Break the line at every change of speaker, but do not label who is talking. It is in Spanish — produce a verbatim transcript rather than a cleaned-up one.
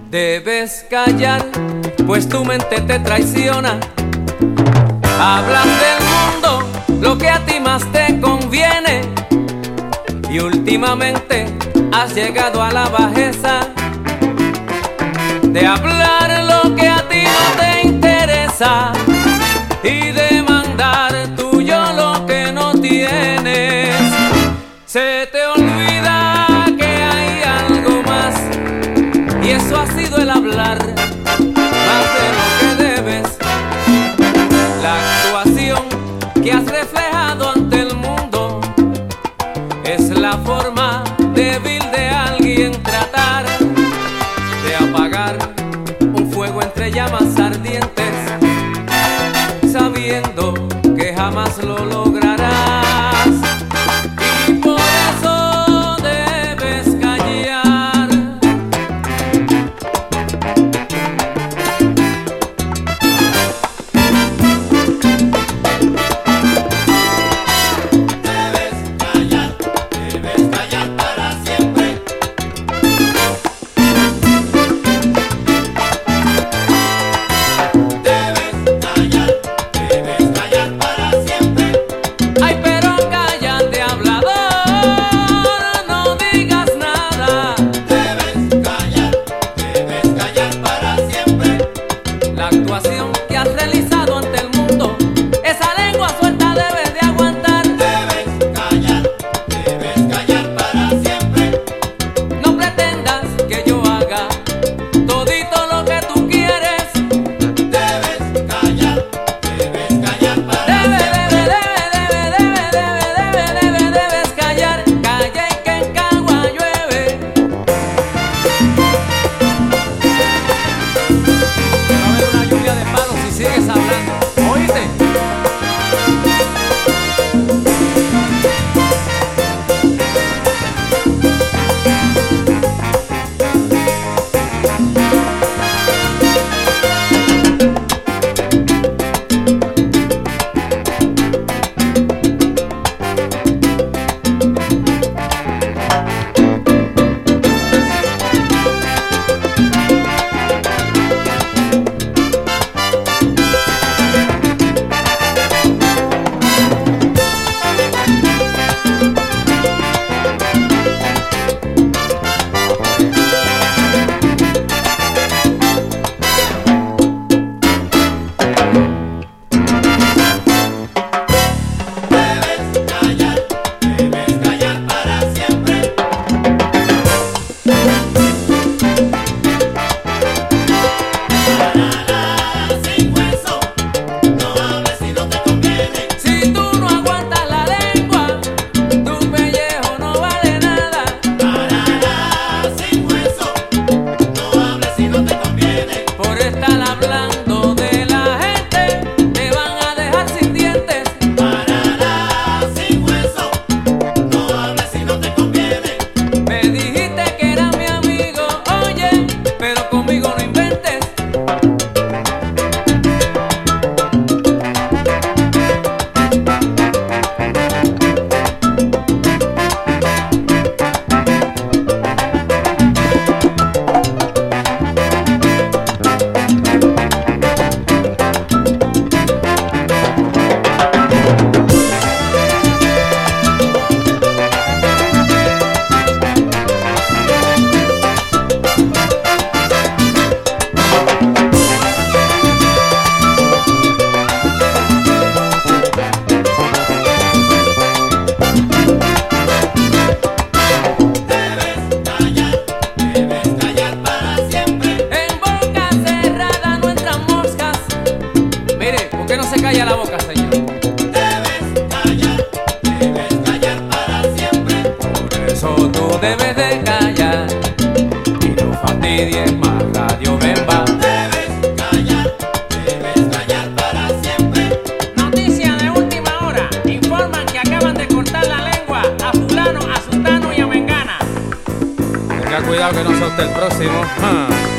Debes callar, pues tu mente te traiciona. Hablas del mundo, lo que a ti más te conviene, y últimamente has llegado a la bajeza de hablar lo que a ti no te interesa y de mandar tuyo lo que no tienes. Se te olvida que hay algo más, y eso ha sido el hablar más de lo que debes. La actuación que has reflejado ante el mundo es la forma débil de alguien tratar de apagar un fuego entre llamas ardientes, sabiendo que jamás lo lograrás. Y por eso debes callar.
Debes callar, debes callar para siempre. Debes callar, debes callar para siempre.
Ay, pero cállate, hablador, no digas nada.
Debes callar, debes callar para siempre.
La actuación que has realizado ante el mundo, esa lengua suelta debes de aguantar.
Debes callar, debes callar para siempre.
No pretendas que yo haga todito lo que tú quieres.
Debes callar, debes callar para
Debe,
siempre.
debe, debe, debe, debe, debe, debe, debe, debes callar. Calla y que en Cagua llueve. Va a haber una lluvia de palos si sigues hablando. ¿Oíste?
Debes callar, debes callar para siempre. Parará sin hueso, no hables si no te conviene.
Si tú no aguantas la lengua, tu pellejo no vale nada.
Parará sin hueso, no hables si no te conviene.
Por estar hablando de la gente, te van a dejar sin dientes.
Parará sin hueso, no hables si no te conviene.
Me dijiste que eras mi amigo, oye, pero conmigo no inventes.
Debes callar, debes callar para siempre.
En boca cerrada no entran moscas. Mire, ¿por qué no se calla la boca, señor?
Debes callar, debes callar para siempre.
Por eso tú debes de callar y no fastidies más Radio Bemba.
Debes callar, debes callar para siempre.
Noticia de última hora. Informan que acaban de cortar la lengua a fulano, a sultano y a mengana. Tenga cuidado que no sea usted el próximo. Ah.